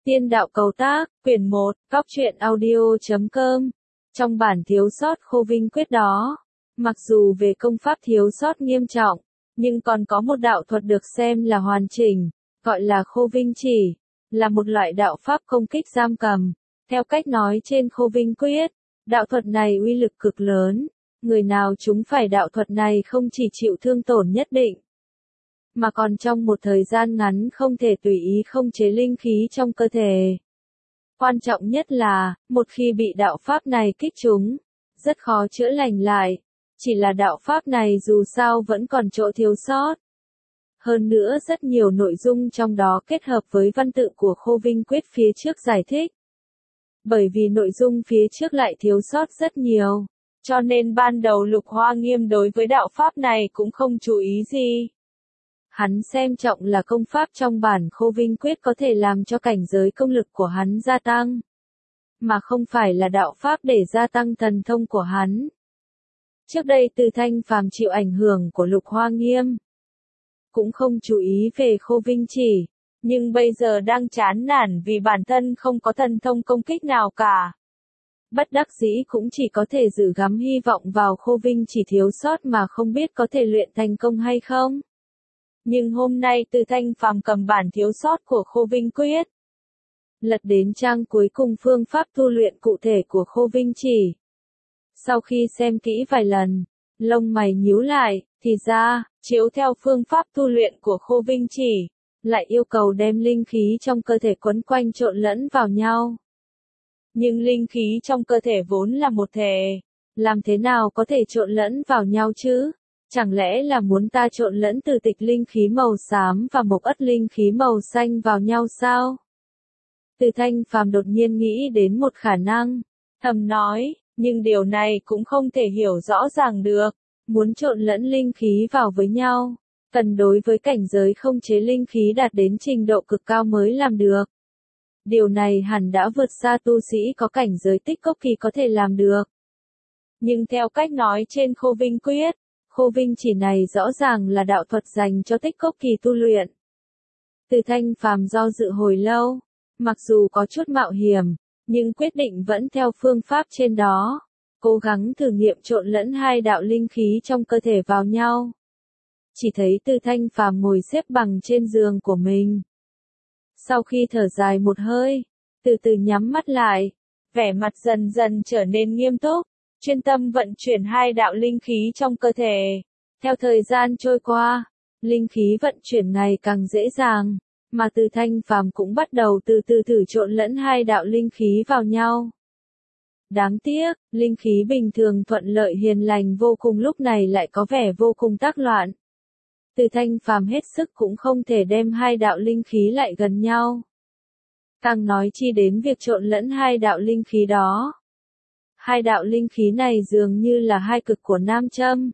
Tiên đạo cầu tác, quyển 1, Cóc truyện audio.com. Trong bản thiếu sót Khô Vinh Quyết đó, mặc dù về công pháp thiếu sót nghiêm trọng, nhưng còn có một đạo thuật được xem là hoàn chỉnh, gọi là Khô Vinh Chỉ, là một loại đạo pháp công kích giam cầm. Theo cách nói trên Khô Vinh Quyết, đạo thuật này uy lực cực lớn, người nào chúng phải đạo thuật này không chỉ chịu thương tổn nhất định, mà còn trong một thời gian ngắn không thể tùy ý khống chế linh khí trong cơ thể. Quan trọng nhất là, một khi bị đạo pháp này kích trúng, rất khó chữa lành lại, chỉ là đạo pháp này dù sao vẫn còn chỗ thiếu sót. Hơn nữa rất nhiều nội dung trong đó kết hợp với văn tự của Khô Vinh Quyết phía trước giải thích. Bởi vì nội dung phía trước lại thiếu sót rất nhiều, cho nên ban đầu Lục Hoa Nghiêm đối với đạo pháp này cũng không chú ý gì. Hắn xem trọng là công pháp trong bản Khô Vinh Quyết có thể làm cho cảnh giới công lực của hắn gia tăng, mà không phải là đạo pháp để gia tăng thần thông của hắn. Trước đây Từ Thanh Phàm chịu ảnh hưởng của Lục Hoa Nghiêm, cũng không chú ý về Khô Vinh Chỉ, nhưng bây giờ đang chán nản vì bản thân không có thần thông công kích nào cả. Bất đắc dĩ cũng chỉ có thể dự gắm hy vọng vào Khô Vinh Chỉ thiếu sót mà không biết có thể luyện thành công hay không. Nhưng hôm nay Từ Thanh Phàm cầm bản thiếu sót của Khô Vinh Quyết, lật đến trang cuối cùng phương pháp tu luyện cụ thể của Khô Vinh Chỉ. Sau khi xem kỹ vài lần, lông mày nhíu lại, thì ra, chiếu theo phương pháp tu luyện của Khô Vinh Chỉ, lại yêu cầu đem linh khí trong cơ thể quấn quanh trộn lẫn vào nhau. Nhưng linh khí trong cơ thể vốn là một thể, làm thế nào có thể trộn lẫn vào nhau chứ? Chẳng lẽ là muốn ta trộn lẫn từ tịch linh khí màu xám và mộc ất linh khí màu xanh vào nhau sao? Từ Thanh Phàm đột nhiên nghĩ đến một khả năng, thầm nói, nhưng điều này cũng không thể hiểu rõ ràng được. Muốn trộn lẫn linh khí vào với nhau, cần đối với cảnh giới không chế linh khí đạt đến trình độ cực cao mới làm được. Điều này hẳn đã vượt xa tu sĩ có cảnh giới tích cốc kỳ có thể làm được. Nhưng theo cách nói trên Khô Vinh Quyết, Khô Vinh Chỉ này rõ ràng là đạo thuật dành cho tích cốc kỳ tu luyện. Từ Thanh Phàm do dự hồi lâu, mặc dù có chút mạo hiểm, nhưng quyết định vẫn theo phương pháp trên đó, cố gắng thử nghiệm trộn lẫn hai đạo linh khí trong cơ thể vào nhau. Chỉ thấy Từ Thanh Phàm ngồi xếp bằng trên giường của mình. Sau khi thở dài một hơi, từ từ nhắm mắt lại, vẻ mặt dần dần trở nên nghiêm túc, chuyên tâm vận chuyển hai đạo linh khí trong cơ thể. Theo thời gian trôi qua, linh khí vận chuyển ngày càng dễ dàng, mà Từ Thanh Phàm cũng bắt đầu từ từ thử trộn lẫn hai đạo linh khí vào nhau. Đáng tiếc, linh khí bình thường thuận lợi hiền lành vô cùng lúc này lại có vẻ vô cùng tác loạn. Từ Thanh Phàm hết sức cũng không thể đem hai đạo linh khí lại gần nhau. Càng nói chi đến việc trộn lẫn hai đạo linh khí đó. Hai đạo linh khí này dường như là hai cực của nam châm.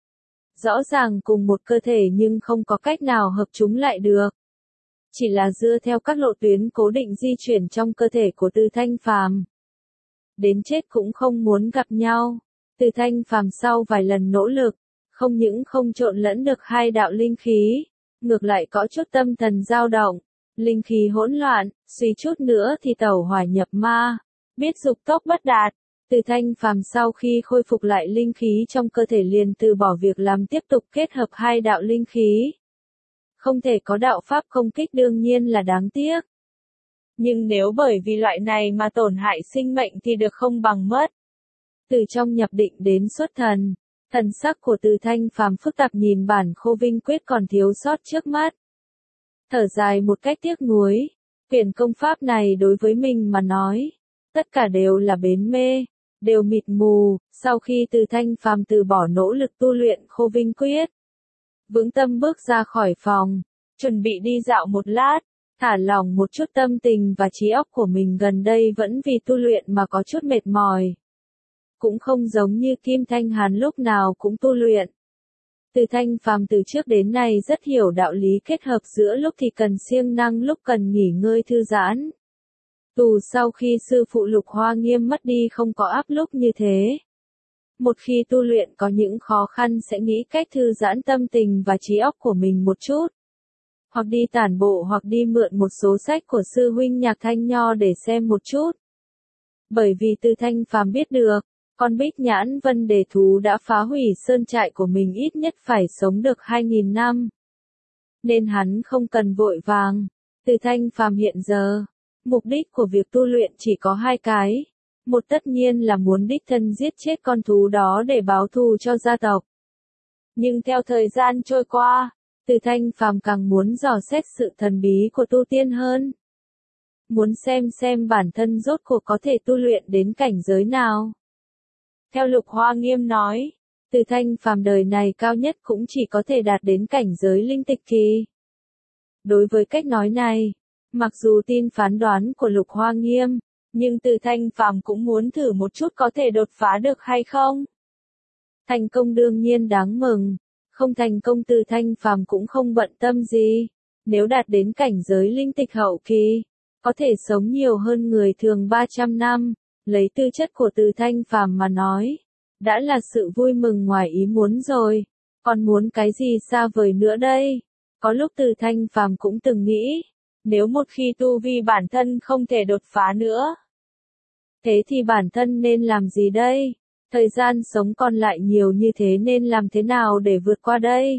Rõ ràng cùng một cơ thể nhưng không có cách nào hợp chúng lại được. Chỉ là dựa theo các lộ tuyến cố định di chuyển trong cơ thể của Từ Thanh Phàm. Đến chết cũng không muốn gặp nhau. Từ Thanh Phàm sau vài lần nỗ lực, không những không trộn lẫn được hai đạo linh khí, ngược lại có chút tâm thần dao động, linh khí hỗn loạn, suy chút nữa thì tẩu hỏa nhập ma, biết dục tốc bất đạt. Từ Thanh Phàm sau khi khôi phục lại linh khí trong cơ thể liền từ bỏ việc làm tiếp tục kết hợp hai đạo linh khí. Không thể có đạo pháp công kích đương nhiên là đáng tiếc. Nhưng nếu bởi vì loại này mà tổn hại sinh mệnh thì được không bằng mất. Từ trong nhập định đến xuất thần, thần sắc của Từ Thanh Phàm phức tạp nhìn bản Khô Vinh Quyết còn thiếu sót trước mắt. Thở dài một cách tiếc nuối, quyển công pháp này đối với mình mà nói, tất cả đều là bến mê, đều mịt mù. Sau khi Từ Thanh Phàm từ bỏ nỗ lực tu luyện Khô Vinh Quyết, vững tâm bước ra khỏi phòng, chuẩn bị đi dạo một lát, thả lỏng một chút tâm tình và trí óc của mình gần đây vẫn vì tu luyện mà có chút mệt mỏi. Cũng không giống như Kim Thanh Hàn lúc nào cũng tu luyện. Từ Thanh Phàm từ trước đến nay rất hiểu đạo lý kết hợp giữa lúc thì cần siêng năng lúc cần nghỉ ngơi thư giãn. Dù sau khi sư phụ Lục Hoa Nghiêm mất đi không có áp lúc như thế. Một khi tu luyện có những khó khăn sẽ nghĩ cách thư giãn tâm tình và trí óc của mình một chút. hoặc đi tản bộ hoặc đi mượn một số sách của sư huynh Nhạc Thanh Nho để xem một chút. Bởi vì Từ Thanh Phàm biết được, con Bích Nhãn Vân Đề Thú đã phá hủy sơn trại của mình ít nhất phải sống được 2.000 năm. Nên hắn không cần vội vàng. Từ Thanh Phàm hiện giờ, mục đích của việc tu luyện chỉ có hai cái. Một tất nhiên là muốn đích thân giết chết con thú đó để báo thù cho gia tộc. Nhưng theo thời gian trôi qua, Từ Thanh Phàm càng muốn dò xét sự thần bí của tu tiên hơn. Muốn xem bản thân rốt cuộc có thể tu luyện đến cảnh giới nào. Theo Lục Hoa Nghiêm nói, Từ Thanh Phàm đời này cao nhất cũng chỉ có thể đạt đến cảnh giới linh tịch kỳ. Đối với cách nói này, mặc dù tin phán đoán của Lục Hoa Nghiêm, nhưng Từ Thanh Phàm cũng muốn thử một chút có thể đột phá được hay không. Thành công đương nhiên đáng mừng, không thành công Từ Thanh Phàm cũng không bận tâm gì. Nếu đạt đến cảnh giới linh tịch hậu kỳ, có thể sống nhiều hơn người thường 300 năm, lấy tư chất của Từ Thanh Phàm mà nói, đã là sự vui mừng ngoài ý muốn rồi, còn muốn cái gì xa vời nữa đây? Có lúc Từ Thanh Phàm cũng từng nghĩ, nếu một khi tu vi bản thân không thể đột phá nữa, thế thì bản thân nên làm gì đây? Thời gian sống còn lại nhiều như thế nên làm thế nào để vượt qua đây?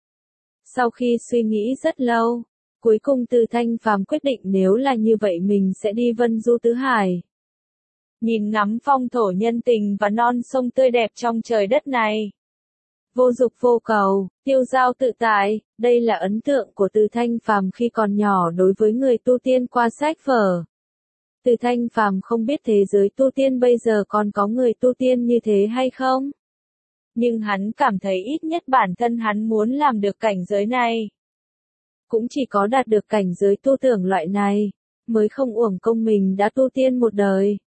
Sau khi suy nghĩ rất lâu, cuối cùng Từ Thanh Phàm quyết định nếu là như vậy mình sẽ đi Vân Du Tứ Hải. Nhìn ngắm phong thổ nhân tình và non sông tươi đẹp trong trời đất này. Vô dục vô cầu, tiêu dao tự tại, đây là ấn tượng của Từ Thanh Phàm khi còn nhỏ đối với người tu tiên qua sách vở. Từ Thanh Phàm không biết thế giới tu tiên bây giờ còn có người tu tiên như thế hay không? Nhưng hắn cảm thấy ít nhất bản thân hắn muốn làm được cảnh giới này. Cũng chỉ có đạt được cảnh giới tu tưởng loại này, mới không uổng công mình đã tu tiên một đời.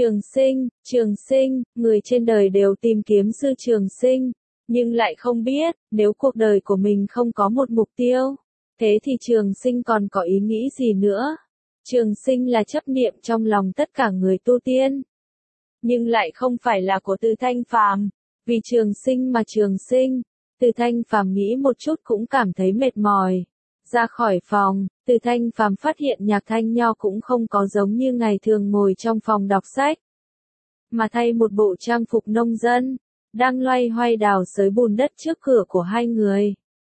Trường sinh, người trên đời đều tìm kiếm sư trường sinh, nhưng lại không biết, nếu cuộc đời của mình không có một mục tiêu, thế thì trường sinh còn có ý nghĩ gì nữa? Trường sinh là chấp niệm trong lòng tất cả người tu tiên, nhưng lại không phải là của Từ Thanh Phàm, vì trường sinh mà trường sinh. Từ Thanh Phàm nghĩ một chút cũng cảm thấy mệt mỏi. Ra khỏi phòng, Từ Thanh Phàm phát hiện Nhạc Thanh Nho cũng không có giống như ngày thường ngồi trong phòng đọc sách, mà thay một bộ trang phục nông dân, đang loay hoay đào xới bùn đất trước cửa của hai người.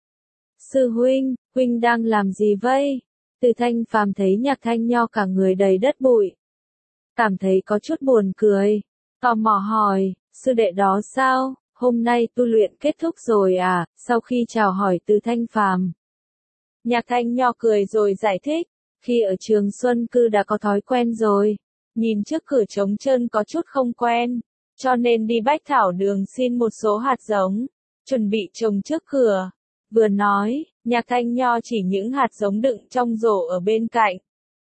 Sư huynh, huynh đang làm gì vậy? Từ Thanh Phàm thấy Nhạc Thanh Nho cả người đầy đất bụi, cảm thấy có chút buồn cười, tò mò hỏi, sư đệ đó sao, hôm nay tu luyện kết thúc rồi à? Sau khi chào hỏi Từ Thanh Phàm, Nhạc Thanh Nho cười rồi giải thích, khi ở Trường Xuân Cư đã có thói quen rồi, nhìn trước cửa trống trơn có chút không quen, cho nên đi Bách Thảo Đường xin một số hạt giống, chuẩn bị trồng trước cửa. Vừa nói, Nhạc Thanh Nho chỉ những hạt giống đựng trong rổ ở bên cạnh.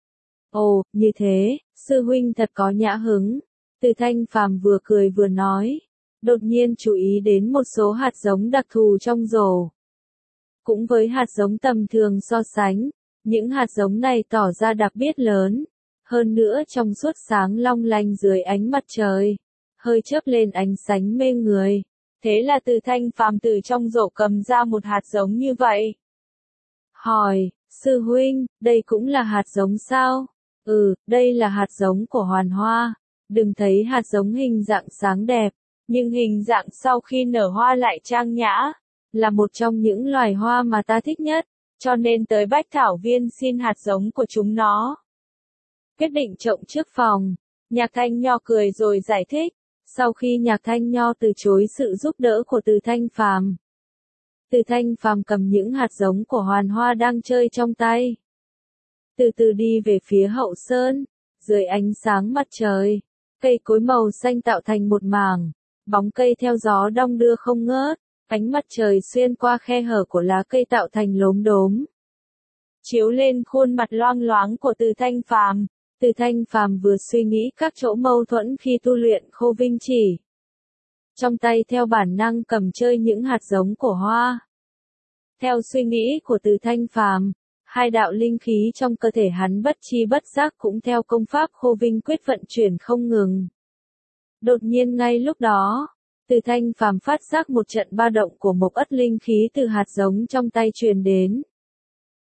Ồ, như thế, sư huynh thật có nhã hứng. Từ Thanh Phàm vừa cười vừa nói, đột nhiên chú ý đến một số hạt giống đặc thù trong rổ. Cũng với hạt giống tầm thường so sánh, những hạt giống này tỏ ra đặc biệt lớn, hơn nữa trong suốt sáng long lanh dưới ánh mặt trời, hơi chớp lên ánh sáng mê người. Thế là Từ Thanh Phàm từ trong rổ cầm ra một hạt giống như vậy. Hỏi, sư huynh, đây cũng là hạt giống sao? Đây là hạt giống của hoàn hoa. Đừng thấy hạt giống hình dạng sáng đẹp, nhưng hình dạng sau khi nở hoa lại trang nhã, là một trong những loài hoa mà ta thích nhất, cho nên tới Bách Thảo Viên xin hạt giống của chúng nó. Quyết định trồng trước phòng, Nhạc Thanh Nho cười rồi giải thích. Sau khi Nhạc Thanh Nho từ chối sự giúp đỡ của Từ Thanh Phàm, Từ Thanh Phàm cầm những hạt giống của hoàn hoa đang chơi trong tay, từ từ đi về phía hậu sơn. Dưới ánh sáng mặt trời, cây cối màu xanh tạo thành một mảng, bóng cây theo gió đong đưa không ngớt, ánh mặt trời xuyên qua khe hở của lá cây tạo thành lốm đốm, chiếu lên khuôn mặt loang loáng của Từ Thanh Phàm. Từ Thanh Phàm vừa suy nghĩ các chỗ mâu thuẫn khi tu luyện Khô Vinh Chỉ, trong tay theo bản năng cầm chơi những hạt giống của hoa. Theo suy nghĩ của Từ Thanh Phàm, hai đạo linh khí trong cơ thể hắn bất chi bất giác cũng theo công pháp Khô Vinh Quyết vận chuyển không ngừng. Đột nhiên ngay lúc đó, Từ Thanh Phàm phát giác một trận ba động của một ất linh khí từ hạt giống trong tay truyền đến.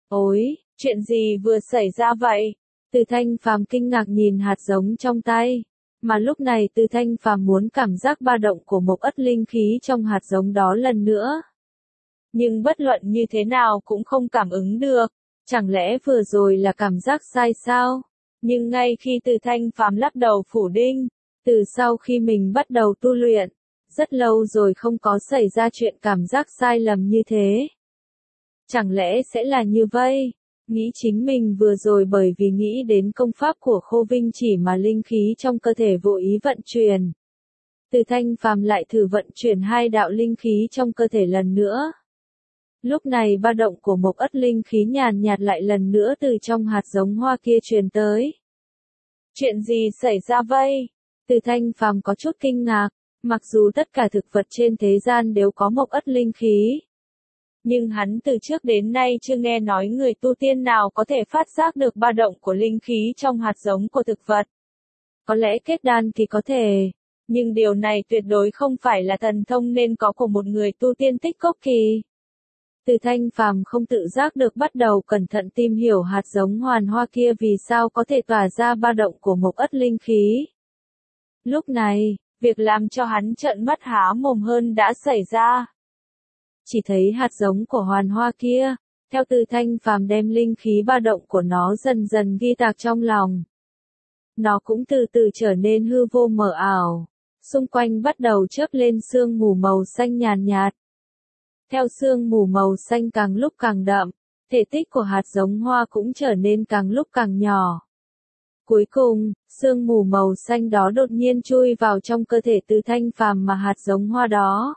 Ôi, chuyện gì vừa xảy ra vậy? Từ Thanh Phàm kinh ngạc nhìn hạt giống trong tay. Mà lúc này Từ Thanh Phàm muốn cảm giác ba động của một ất linh khí trong hạt giống đó lần nữa. Nhưng bất luận như thế nào cũng không cảm ứng được. Chẳng lẽ vừa rồi là cảm giác sai sao? Nhưng ngay khi Từ Thanh Phàm lắc đầu phủ định, từ sau khi mình bắt đầu tu luyện, rất lâu rồi không có xảy ra chuyện cảm giác sai lầm như thế. Chẳng lẽ sẽ là như vậy? Nghĩ chính mình vừa rồi bởi vì nghĩ đến công pháp của Khô Vinh Chỉ mà linh khí trong cơ thể vô ý vận chuyển. Từ Thanh Phàm lại thử vận chuyển hai đạo linh khí trong cơ thể lần nữa. Lúc này ba động của một ất linh khí nhàn nhạt lại lần nữa từ trong hạt giống hoa kia truyền tới. Chuyện gì xảy ra vậy? Từ Thanh Phàm có chút kinh ngạc, mặc dù tất cả thực vật trên thế gian đều có một ất linh khí. Nhưng hắn từ trước đến nay chưa nghe nói người tu tiên nào có thể phát giác được ba động của linh khí trong hạt giống của thực vật. Có lẽ kết đan thì có thể, nhưng điều này tuyệt đối không phải là thần thông nên có của một người tu tiên tích cốc kỳ. Từ Thanh Phàm không tự giác được bắt đầu cẩn thận tìm hiểu hạt giống hoàn hoa kia vì sao có thể tỏa ra ba động của một ất linh khí. Lúc này, việc làm cho hắn trợn mắt há mồm hơn đã xảy ra. Chỉ thấy hạt giống của hoàn hoa kia, theo Từ Thanh Phàm đem linh khí ba động của nó dần dần ghi tạc trong lòng. Nó cũng từ từ trở nên hư vô mờ ảo, xung quanh bắt đầu chớp lên sương mù màu xanh nhàn nhạt. Theo sương mù màu xanh càng lúc càng đậm, thể tích của hạt giống hoa cũng trở nên càng lúc càng nhỏ. Cuối cùng, sương mù màu xanh đó đột nhiên chui vào trong cơ thể Từ Thanh Phàm mà hạt giống hoa đó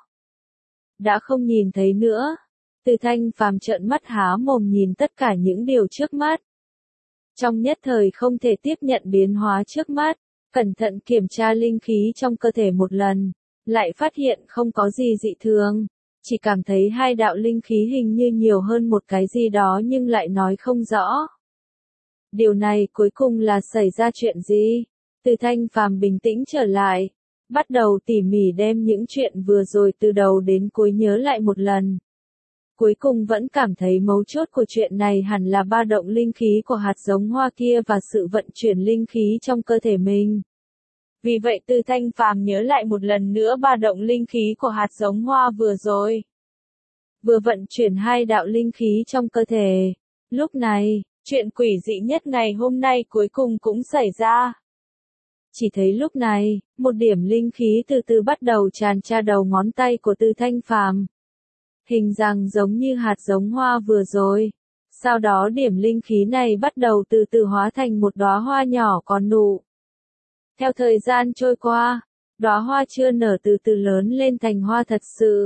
đã không nhìn thấy nữa. Từ Thanh Phàm trợn mắt há mồm nhìn tất cả những điều trước mắt. Trong nhất thời không thể tiếp nhận biến hóa trước mắt, cẩn thận kiểm tra linh khí trong cơ thể một lần, lại phát hiện không có gì dị thường, chỉ cảm thấy hai đạo linh khí hình như nhiều hơn một cái gì đó nhưng lại nói không rõ. Điều này cuối cùng là xảy ra chuyện gì? Từ Thanh Phàm bình tĩnh trở lại, bắt đầu tỉ mỉ đem những chuyện vừa rồi từ đầu đến cuối nhớ lại một lần. Cuối cùng vẫn cảm thấy mấu chốt của chuyện này hẳn là ba động linh khí của hạt giống hoa kia và sự vận chuyển linh khí trong cơ thể mình. Vì vậy Từ Thanh Phàm nhớ lại một lần nữa ba động linh khí của hạt giống hoa vừa rồi. Vừa vận chuyển hai đạo linh khí trong cơ thể. Lúc này, chuyện quỷ dị nhất ngày hôm nay cuối cùng cũng xảy ra. Chỉ thấy lúc này, một điểm linh khí từ từ bắt đầu tràn ra đầu ngón tay của Từ Thanh Phàm. Hình dạng giống như hạt giống hoa vừa rồi. Sau đó điểm linh khí này bắt đầu từ từ hóa thành một đóa hoa nhỏ còn nụ. Theo thời gian trôi qua, đóa hoa chưa nở từ từ lớn lên thành hoa thật sự.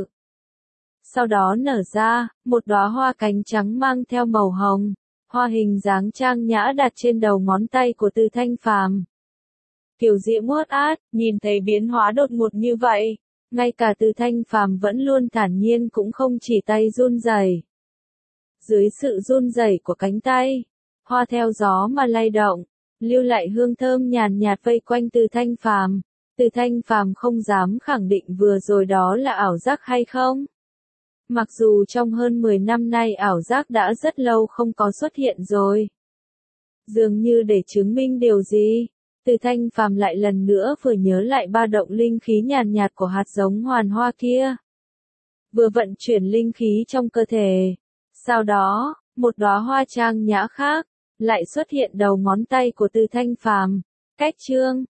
Sau đó nở ra, một đóa hoa cánh trắng mang theo màu hồng, hoa hình dáng trang nhã đặt trên đầu ngón tay của Từ Thanh Phàm. Kiều diễm uất át, nhìn thấy biến hóa đột ngột như vậy, ngay cả Từ Thanh Phàm vẫn luôn thản nhiên cũng không chỉ tay run rẩy. Dưới sự run rẩy của cánh tay, hoa theo gió mà lay động, lưu lại hương thơm nhàn nhạt vây quanh Từ Thanh Phàm. Từ Thanh Phàm không dám khẳng định vừa rồi đó là ảo giác hay không. Mặc dù trong hơn 10 năm nay ảo giác đã rất lâu không có xuất hiện rồi. Dường như để chứng minh điều gì, Từ Thanh Phàm lại lần nữa vừa nhớ lại ba động linh khí nhàn nhạt của hạt giống hoàn hoa kia. Vừa vận chuyển linh khí trong cơ thể. Sau đó, một đóa hoa trang nhã khác lại xuất hiện đầu ngón tay của Từ Thanh Phàm. Cách chương